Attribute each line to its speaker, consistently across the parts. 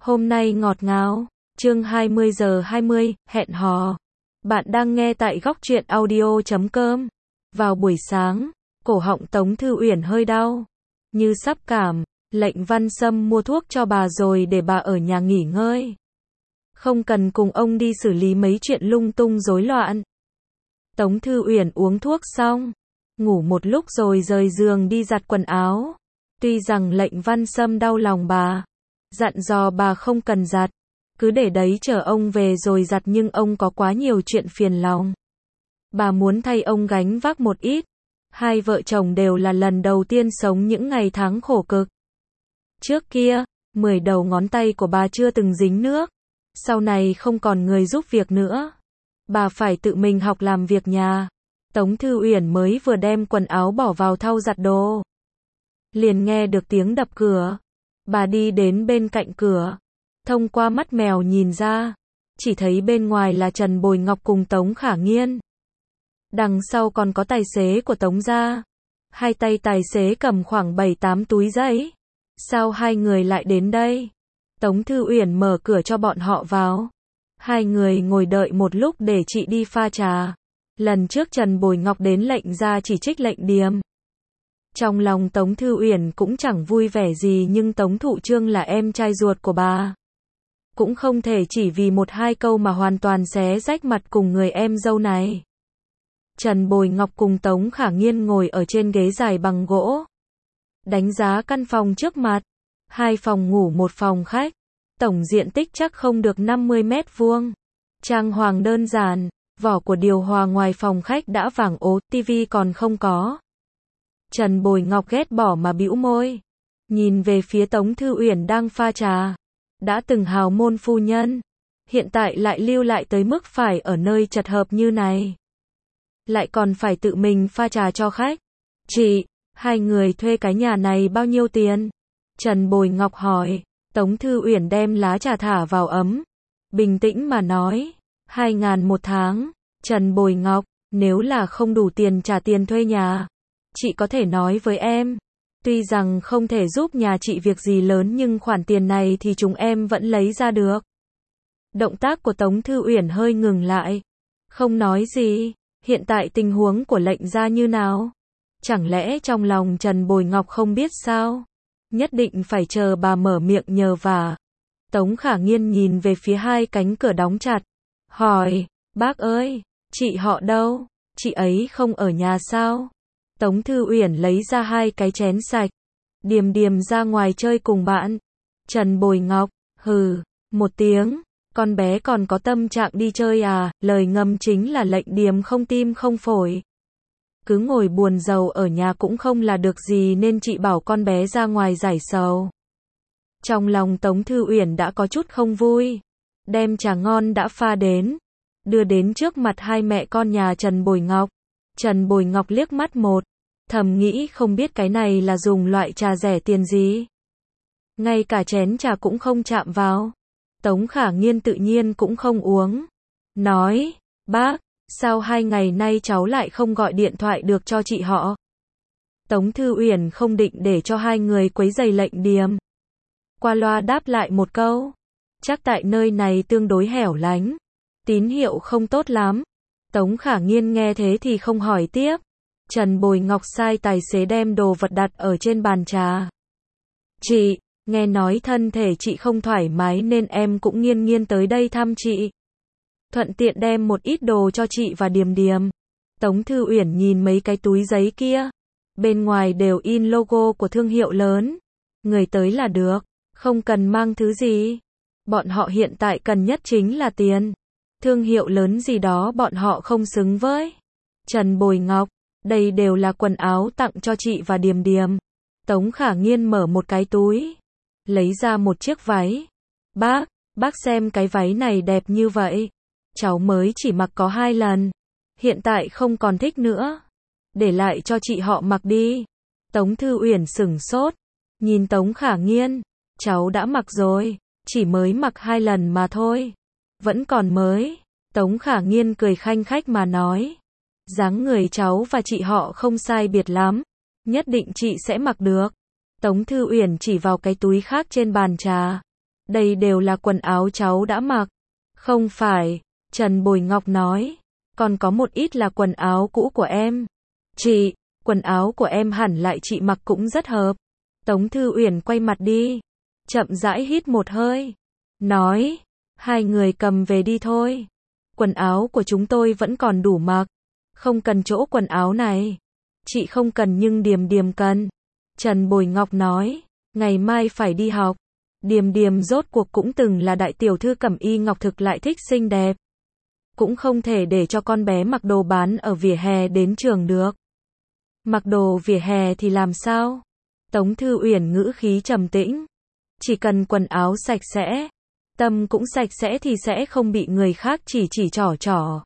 Speaker 1: Hôm nay ngọt ngào, chương 20 giờ 20, hẹn hò. Bạn đang nghe tại góc truyện audio.com. Vào buổi sáng, cổ họng Tống Thư Uyển hơi đau, như sắp cảm. Lệnh Văn Sâm mua thuốc cho bà rồi để bà ở nhà nghỉ ngơi. Không cần cùng ông đi xử lý mấy chuyện lung tung rối loạn. Tống Thư Uyển uống thuốc xong, ngủ một lúc rồi rời giường đi giặt quần áo. Tuy rằng Lệnh Văn Sâm đau lòng bà, dặn dò bà không cần giặt, cứ để đấy chờ ông về rồi giặt, nhưng ông có quá nhiều chuyện phiền lòng. Bà muốn thay ông gánh vác một ít. Hai vợ chồng đều là lần đầu tiên sống những ngày tháng khổ cực. Trước kia, 10 đầu ngón tay của bà chưa từng dính nước. Sau này không còn người giúp việc nữa. Bà phải tự mình học làm việc nhà. Tống Thư Uyển mới vừa đem quần áo bỏ vào thau giặt đồ, liền nghe được tiếng đập cửa. Bà đi đến bên cạnh cửa, thông qua mắt mèo nhìn ra, chỉ thấy bên ngoài là Trần Bồi Ngọc cùng Tống Khả Nghiên. Đằng sau còn có tài xế của Tống gia. Hai tay tài xế cầm khoảng 7-8 túi giấy. Sao hai người lại đến đây? Tống Thư Uyển mở cửa cho bọn họ vào. Hai người ngồi đợi một lúc để chị đi pha trà. Lần trước Trần Bồi Ngọc đến Lệnh gia chỉ trích Lệnh Điềm. Trong lòng Tống Thư Uyển cũng chẳng vui vẻ gì, nhưng Tống Thụ Trương là em trai ruột của bà, cũng không thể chỉ vì 1-2 câu mà hoàn toàn xé rách mặt cùng người em dâu này. Trần Bồi Ngọc cùng Tống Khả Nghiên ngồi ở trên ghế dài bằng gỗ, đánh giá căn phòng trước mặt. 2 phòng ngủ 1 phòng khách, tổng diện tích chắc không được 50 mét vuông. Trang hoàng đơn giản, vỏ của điều hòa ngoài phòng khách đã vàng ố, tivi còn không có. Trần Bồi Ngọc ghét bỏ mà bĩu môi, nhìn về phía Tống Thư Uyển đang pha trà. Đã từng hào môn phu nhân, hiện tại lại lưu lại tới mức phải ở nơi chật hẹp như này, lại còn phải tự mình pha trà cho khách. Chị, hai người thuê cái nhà này bao nhiêu tiền? Trần Bồi Ngọc hỏi. Tống Thư Uyển đem lá trà thả vào ấm, bình tĩnh mà nói, 2.000 một tháng. Trần Bồi Ngọc, nếu là không đủ tiền trả tiền thuê nhà, chị có thể nói với em. Tuy rằng không thể giúp nhà chị việc gì lớn, nhưng khoản tiền này thì chúng em vẫn lấy ra được. Động tác của Tống Thư Uyển hơi ngừng lại, không nói gì. Hiện tại tình huống của Lệnh gia như nào? Chẳng lẽ trong lòng Trần Bồi Ngọc không biết sao? Nhất định phải chờ bà mở miệng nhờ vả. Tống Khả Nghiên nhìn về phía 2 cánh cửa đóng chặt, hỏi, bác ơi, chị họ đâu? Chị ấy không ở nhà sao? Tống Thư Uyển lấy ra 2 cái chén sạch. Điềm Điềm ra ngoài chơi cùng bạn. Trần Bồi Ngọc, hừ, một tiếng, con bé còn có tâm trạng đi chơi à? Lời ngầm chính là Lệnh Điềm không tim không phổi, cứ ngồi buồn rầu ở nhà cũng không là được gì, nên chị bảo con bé ra ngoài giải sầu. Trong lòng Tống Thư Uyển đã có chút không vui, đem trà ngon đã pha đến, đưa đến trước mặt 2 mẹ con nhà Trần Bồi Ngọc. Trần Bồi Ngọc liếc mắt một, thầm nghĩ không biết cái này là dùng loại trà rẻ tiền gì, ngay cả chén trà cũng không chạm vào. Tống Khả Nghiên tự nhiên cũng không uống, nói, bác, sao 2 ngày nay cháu lại không gọi điện thoại được cho chị họ? Tống Thư Uyển không định để cho 2 người quấy rầy Lệnh Điềm, qua loa đáp lại một câu, chắc tại nơi này tương đối hẻo lánh, tín hiệu không tốt lắm. Tống Khả Nghiên nghe thế thì không hỏi tiếp. Trần Bồi Ngọc sai tài xế đem đồ vật đặt ở trên bàn trà. Chị, nghe nói thân thể chị không thoải mái nên em cũng nghiên nghiên tới đây thăm chị, thuận tiện đem một ít đồ cho chị và Điềm Điềm. Tống Thư Uyển nhìn mấy cái túi giấy kia, bên ngoài đều in logo của thương hiệu lớn. Người tới là được, không cần mang thứ gì. Bọn họ hiện tại cần nhất chính là tiền. Thương hiệu lớn gì đó bọn họ không xứng với. Trần Bồi Ngọc, đây đều là quần áo tặng cho chị và Điềm Điềm. Tống Khả Nghiên mở một cái túi, lấy ra một chiếc váy. Bác xem cái váy này đẹp như vậy, cháu mới chỉ mặc có 2 lần, hiện tại không còn thích nữa, để lại cho chị họ mặc đi. Tống Thư Uyển sửng sốt, nhìn Tống Khả Nghiên, cháu đã mặc rồi, chỉ mới mặc 2 lần mà thôi, vẫn còn mới. Tống Khả Nghiên cười khanh khách mà nói, dáng người cháu và chị họ không sai biệt lắm, nhất định chị sẽ mặc được. Tống Thư Uyển chỉ vào cái túi khác trên bàn trà, Đây đều là quần áo cháu đã mặc. Không phải, Trần Bồi Ngọc nói. Còn có một ít là quần áo cũ của em. Chị, quần áo của em hẳn lại chị mặc cũng rất hợp. Tống Thư Uyển quay mặt đi. Chậm rãi hít một hơi. Nói, hai người cầm về đi thôi. Quần áo của chúng tôi vẫn còn đủ mặc. Không cần chỗ quần áo này. Chị không cần nhưng Điềm Điềm cần. Trần Bồi Ngọc nói, ngày mai phải đi học. Điềm Điềm rốt cuộc cũng từng là đại tiểu thư Cẩm Y Ngọc Thực lại thích xinh đẹp. Cũng không thể để cho con bé mặc đồ bán ở vỉa hè đến trường được. Mặc đồ vỉa hè thì làm sao? Tống Thư Uyển ngữ khí trầm tĩnh. Chỉ cần quần áo sạch sẽ, tâm cũng sạch sẽ thì sẽ không bị người khác chỉ trỏ.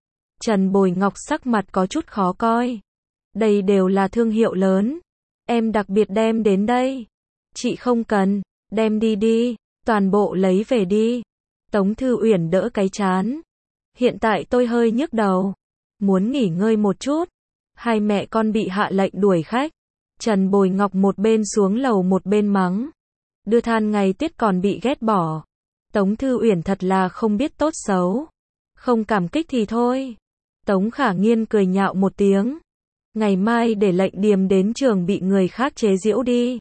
Speaker 1: Trần Bồi Ngọc sắc mặt có chút khó coi. Đây đều là thương hiệu lớn. Em đặc biệt đem đến đây. Chị không cần, đem đi đi, toàn bộ lấy về đi. Tống Thư Uyển đỡ cái trán. Hiện tại tôi hơi nhức đầu. Muốn nghỉ ngơi một chút. Hai mẹ con bị hạ lệnh đuổi khách. Trần Bồi Ngọc một bên xuống lầu một bên mắng. Đưa than ngày Tiết còn bị ghét bỏ. Tống Thư Uyển thật là không biết tốt xấu. Không cảm kích thì thôi. Tống Khả Nghiên cười nhạo một tiếng. Ngày mai để lệnh Điềm đến trường bị người khác chế giễu đi.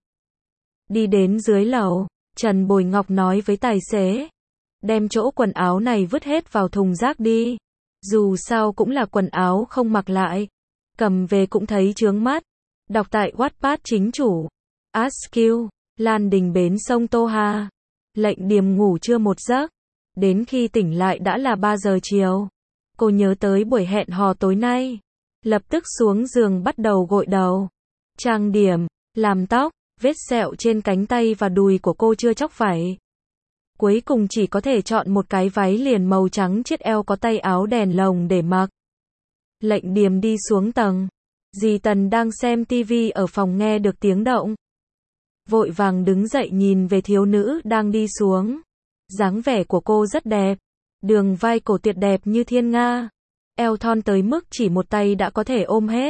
Speaker 1: Đi đến dưới lầu, Trần Bồi Ngọc nói với tài xế. Đem chỗ quần áo này vứt hết vào thùng rác đi. Dù sao cũng là quần áo không mặc lại. Cầm về cũng thấy chướng mắt. Đọc tại Wattpad chính chủ. Askill, Lan Đình bến sông Tô Hà. Lệnh Điềm ngủ trưa một giấc. Đến khi tỉnh lại đã là 3 giờ chiều. Cô nhớ tới buổi hẹn hò tối nay. Lập tức xuống giường bắt đầu gội đầu. Trang điểm, làm tóc, vết sẹo trên cánh tay và đùi của cô chưa chóc vảy. Cuối cùng chỉ có thể chọn một cái váy liền màu trắng chiết eo có tay áo đèn lồng để mặc. Lệnh Điềm đi xuống tầng. Dì Tần đang xem tivi ở phòng nghe được tiếng động. Vội vàng đứng dậy nhìn về thiếu nữ đang đi xuống. Dáng vẻ của cô rất đẹp. Đường vai cổ tuyệt đẹp như thiên nga. Eo thon tới mức chỉ một tay đã có thể ôm hết.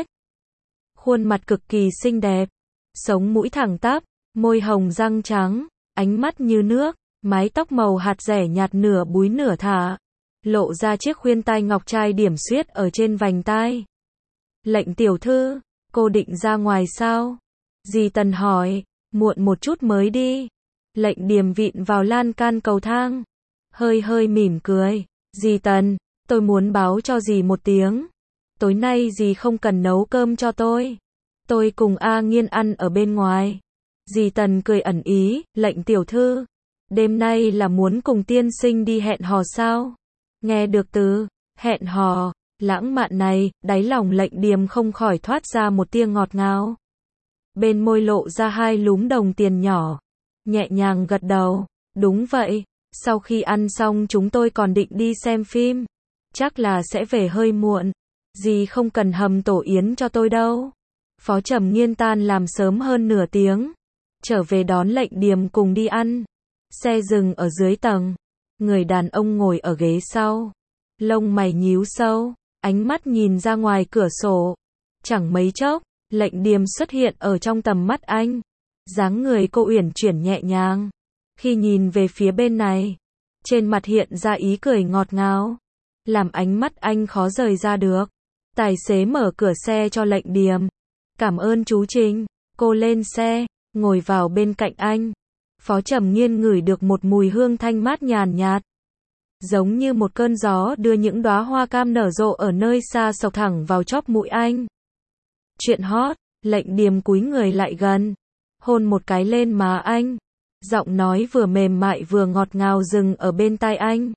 Speaker 1: Khuôn mặt cực kỳ xinh đẹp. Sống mũi thẳng tắp, môi hồng răng trắng, ánh mắt như nước, mái tóc màu hạt rẻ nhạt nửa búi nửa thả. Lộ ra chiếc khuyên tai ngọc trai điểm xuyết ở trên vành tai. Lệnh tiểu thư, cô định ra ngoài sao? Dì Tần hỏi, muộn một chút mới đi. Lệnh Điềm vịn vào lan can cầu thang. Hơi mỉm cười. Dì Tần, tôi muốn báo cho dì một tiếng. Tối nay dì không cần nấu cơm cho tôi. Tôi cùng A Nghiên ăn ở bên ngoài. Dì Tần cười ẩn ý, lệnh tiểu thư. Đêm nay là muốn cùng tiên sinh đi hẹn hò sao? Nghe được từ hẹn hò lãng mạn này, đáy lòng lệnh Điềm không khỏi thoát ra một tia ngọt ngào. Bên môi lộ ra 2 lúm đồng tiền nhỏ. Nhẹ nhàng gật đầu. Đúng vậy, sau khi ăn xong chúng tôi còn định đi xem phim. Chắc là sẽ về hơi muộn. Dì không cần hầm tổ yến cho tôi đâu. Phó Trầm Nghiên tan làm sớm hơn nửa tiếng. Trở về đón lệnh Điềm cùng đi ăn. Xe dừng ở dưới tầng. Người đàn ông ngồi ở ghế sau. Lông mày nhíu sâu. Ánh mắt nhìn ra ngoài cửa sổ. Chẳng mấy chốc, lệnh Điềm xuất hiện ở trong tầm mắt anh. Dáng người cô uyển chuyển nhẹ nhàng. Khi nhìn về phía bên này, trên mặt hiện ra ý cười ngọt ngào. Làm ánh mắt anh khó rời ra được. Tài xế mở cửa xe cho lệnh Điềm. Cảm ơn chú Trình. Cô lên xe, ngồi vào bên cạnh anh. Phó Trầm Nghiên ngửi được một mùi hương thanh mát nhàn nhạt. Giống như một cơn gió đưa những đóa hoa cam nở rộ ở nơi xa sộc thẳng vào chóp mũi anh. Chuyện hot, lệnh Điềm cúi người lại gần. Hôn một cái lên má anh. Giọng nói vừa mềm mại vừa ngọt ngào dừng ở bên tai anh.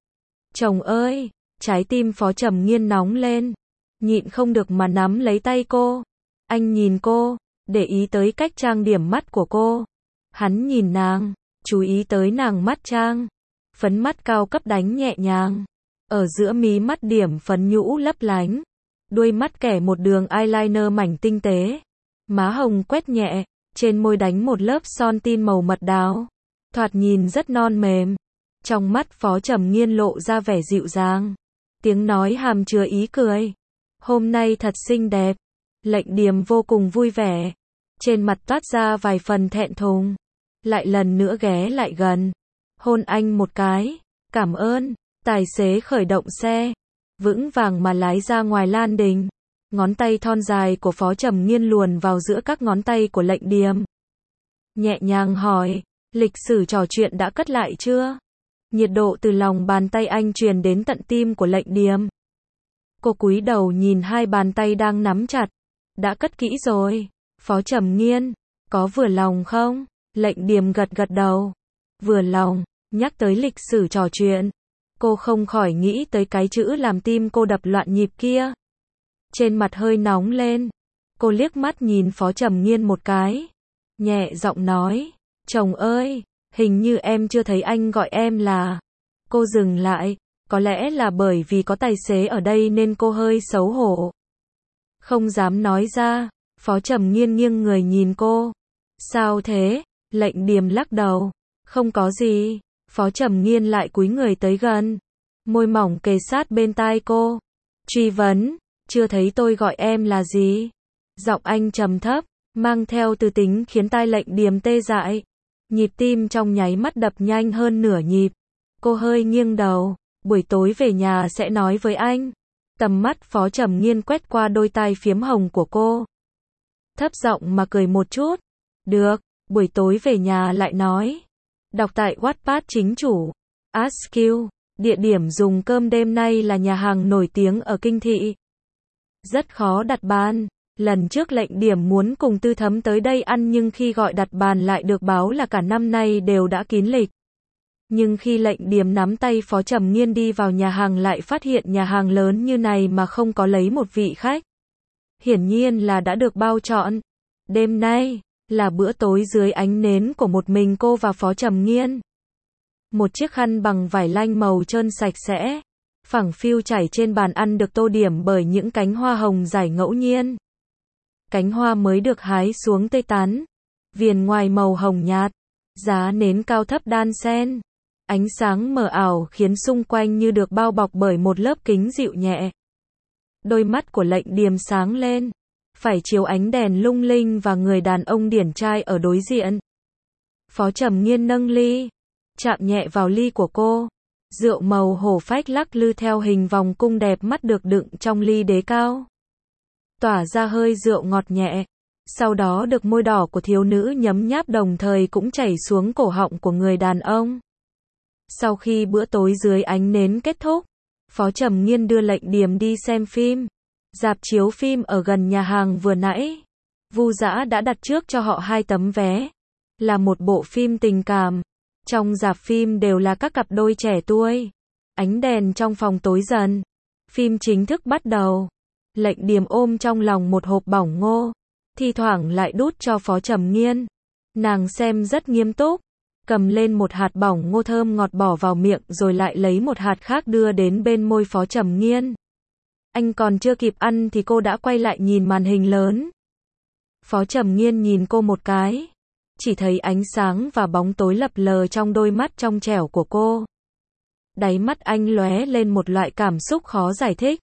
Speaker 1: Chồng ơi, trái tim Phó Trầm Nghiên nóng lên. Nhịn không được mà nắm lấy tay cô. Anh nhìn cô, để ý tới cách trang điểm mắt của cô. Hắn nhìn nàng, chú ý tới nàng mắt trang. Phấn mắt cao cấp đánh nhẹ nhàng. Ở giữa mí mắt điểm phấn nhũ lấp lánh. Đuôi mắt kẻ một đường eyeliner mảnh tinh tế. Má hồng quét nhẹ, trên môi đánh một lớp son tin màu mật đào. Thoạt nhìn rất non mềm. Trong mắt Phó Trầm Nghiên lộ ra vẻ dịu dàng. Tiếng nói hàm chứa ý cười. Hôm nay thật xinh đẹp. Lệnh Điềm vô cùng vui vẻ. Trên mặt toát ra vài phần thẹn thùng. Lại lần nữa ghé lại gần. Hôn anh một cái. Cảm ơn. Tài xế khởi động xe, vững vàng mà lái ra ngoài Lan Đình. Ngón tay thon dài của Phó Trầm Nghiên luồn vào giữa các ngón tay của Lệnh Điềm. Nhẹ nhàng hỏi, lịch sử trò chuyện đã cất lại chưa? Nhiệt độ từ lòng bàn tay anh truyền đến tận tim của Lệnh Điềm. Cô cúi đầu nhìn hai bàn tay đang nắm chặt. Đã cất kỹ rồi. Phó Trầm Nghiên, có vừa lòng không? Lệnh Điềm gật gật đầu. Vừa lòng. Nhắc tới lịch sử trò chuyện, cô không khỏi nghĩ tới cái chữ làm tim cô đập loạn nhịp kia. Trên mặt hơi nóng lên. Cô liếc mắt nhìn Phó Trầm Nghiên một cái. Nhẹ giọng nói, chồng ơi, hình như em chưa thấy anh gọi em là. Cô dừng lại, có lẽ là bởi vì có tài xế ở đây nên cô hơi xấu hổ. Không dám nói ra. Phó Trầm Nghiên nghiêng người nhìn cô. Sao thế? Lệnh Điềm lắc đầu. Không có gì. Phó Trầm Nghiên lại cúi người tới gần. Môi mỏng kề sát bên tai cô. Truy vấn, chưa thấy tôi gọi em là gì? Giọng anh trầm thấp, mang theo từ tính khiến tai Lệnh Điềm tê dại. Nhịp tim trong nháy mắt đập nhanh hơn nửa nhịp. Cô hơi nghiêng đầu. Buổi tối về nhà sẽ nói với anh. Tầm mắt Phó Trầm Nghiên quét qua đôi tai phiếm hồng của cô. Thấp giọng mà cười một chút. Được, buổi tối về nhà lại nói. Đọc tại Wattpad chính chủ. Ask you. Địa điểm dùng cơm đêm nay là nhà hàng nổi tiếng ở Kinh Thị. Rất khó đặt bàn. Lần trước Lệnh Điềm muốn cùng Tư Thấm tới đây ăn nhưng khi gọi đặt bàn lại được báo là cả năm nay đều đã kín lịch. Nhưng khi Lệnh Điềm nắm tay Phó Trầm Nghiên đi vào nhà hàng lại phát hiện nhà hàng lớn như này mà không có lấy một vị khách. Hiển nhiên là đã được bao trọn. Đêm nay là bữa tối dưới ánh nến của một mình cô và Phó Trầm Nghiên. Một chiếc khăn bằng vải lanh màu trơn sạch sẽ, phẳng phiu trải trên bàn ăn được tô điểm bởi những cánh hoa hồng rải ngẫu nhiên. Cánh hoa mới được hái xuống tươi tán, viền ngoài màu hồng nhạt, giá nến cao thấp đan xen. Ánh sáng mờ ảo khiến xung quanh như được bao bọc bởi một lớp kính dịu nhẹ. Đôi mắt của Lệnh Điềm sáng lên, phải chiếu ánh đèn lung linh và người đàn ông điển trai ở đối diện. Phó Trầm Nghiên nâng ly, chạm nhẹ vào ly của cô. Rượu màu hổ phách lắc lư theo hình vòng cung đẹp mắt được đựng trong ly đế cao. Tỏa ra hơi rượu ngọt nhẹ. Sau đó được môi đỏ của thiếu nữ nhấm nháp đồng thời cũng chảy xuống cổ họng của người đàn ông. Sau khi bữa tối dưới ánh nến kết thúc, Phó Trầm Nghiên đưa Lệnh Điềm đi xem phim. Rạp chiếu phim ở gần nhà hàng vừa nãy. Vu Dã đã đặt trước cho họ 2 tấm vé. Là một bộ phim tình cảm. Trong rạp phim đều là các cặp đôi trẻ tuổi. Ánh đèn trong phòng tối dần. Phim chính thức bắt đầu. Lệnh Điềm ôm trong lòng một hộp bỏng ngô. Thi thoảng lại đút cho Phó Trầm Nghiên. Nàng xem rất nghiêm túc. Cầm lên một hạt bỏng ngô thơm ngọt bỏ vào miệng rồi lại lấy một hạt khác đưa đến bên môi Phó Trầm Nghiên. Anh còn chưa kịp ăn thì cô đã quay lại nhìn màn hình lớn. Phó Trầm Nghiên nhìn cô một cái. Chỉ thấy ánh sáng và bóng tối lập lờ trong đôi mắt trong trẻo của cô. Đáy mắt anh lóe lên một loại cảm xúc khó giải thích.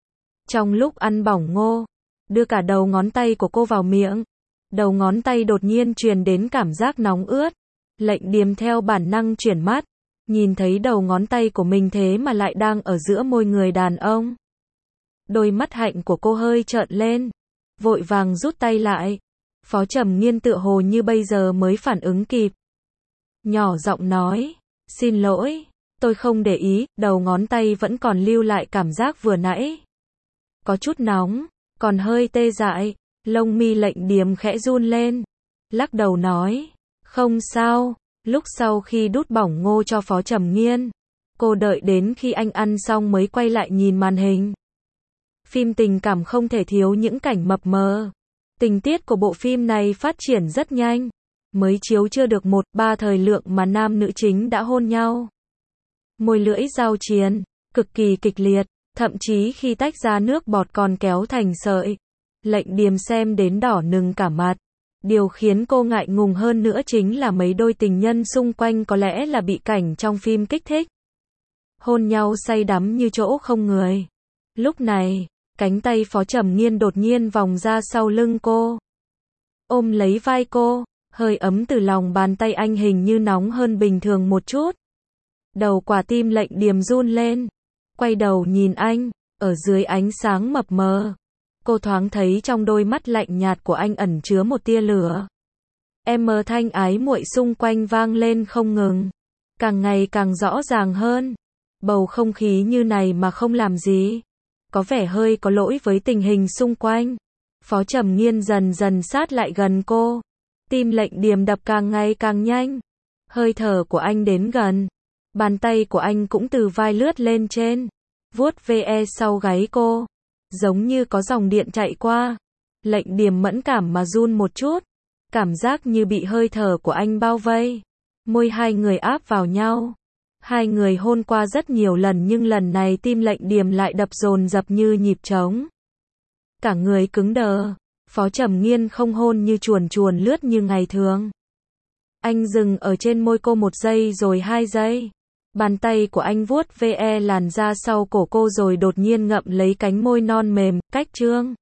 Speaker 1: Trong lúc ăn bỏng ngô, đưa cả đầu ngón tay của cô vào miệng. Đầu ngón tay đột nhiên truyền đến cảm giác nóng ướt. Lệnh Điềm theo bản năng chuyển mắt. Nhìn thấy đầu ngón tay của mình thế mà lại đang ở giữa môi người đàn ông. Đôi mắt hạnh của cô hơi trợn lên. Vội vàng rút tay lại. Phó Trầm Nghiên tựa hồ như bây giờ mới phản ứng kịp. Nhỏ giọng nói. Xin lỗi. Tôi không để ý. Đầu ngón tay vẫn còn lưu lại cảm giác vừa nãy. Có chút nóng. Còn hơi tê dại. Lông mi Lệnh Điềm khẽ run lên. Lắc đầu nói. Không sao. Lúc sau khi đút bỏng ngô cho Phó Trầm Nghiên, cô đợi đến khi anh ăn xong mới quay lại nhìn màn hình. Phim tình cảm không thể thiếu những cảnh mập mờ. Tình tiết của bộ phim này phát triển rất nhanh. Mới chiếu chưa được 1-3 thời lượng mà nam nữ chính đã hôn nhau. Môi lưỡi giao chiến, cực kỳ kịch liệt, thậm chí khi tách ra nước bọt còn kéo thành sợi. Lệnh Điềm xem đến đỏ nừng cả mặt. Điều khiến cô ngại ngùng hơn nữa chính là mấy đôi tình nhân xung quanh có lẽ là bị cảnh trong phim kích thích. Hôn nhau say đắm như chỗ không người. Lúc này, cánh tay Phó Trầm Nghiên đột nhiên vòng ra sau lưng cô. Ôm lấy vai cô, hơi ấm từ lòng bàn tay anh hình như nóng hơn bình thường một chút. Đầu quả tim lệnh điềm run lên. Quay đầu nhìn anh, ở dưới ánh sáng mập mờ. Cô thoáng thấy trong đôi mắt lạnh nhạt của anh ẩn chứa một tia lửa. Thanh ái muội xung quanh vang lên không ngừng. Càng ngày càng rõ ràng hơn. Bầu không khí như này mà không làm gì. Có vẻ hơi có lỗi với tình hình xung quanh. Phó Trầm Nghiên dần dần sát lại gần cô. Tim lệnh điềm đập càng ngày càng nhanh. Hơi thở của anh đến gần. Bàn tay của anh cũng từ vai lướt lên trên. Vuốt ve sau gáy cô. Giống như có dòng điện chạy qua. Lệnh điềm mẫn cảm mà run một chút. Cảm giác như bị hơi thở của anh bao vây. Môi hai người áp vào nhau. Hai người hôn qua rất nhiều lần nhưng lần này tim lệnh điềm lại đập dồn dập như nhịp trống. Cả người cứng đờ. Phó Trầm Nghiên không hôn như chuồn chuồn lướt như ngày thường. Anh dừng ở trên môi cô 1 giây rồi 2 giây. Bàn tay của anh vuốt ve làn da sau cổ cô rồi đột nhiên ngậm lấy cánh môi non mềm, cách trương.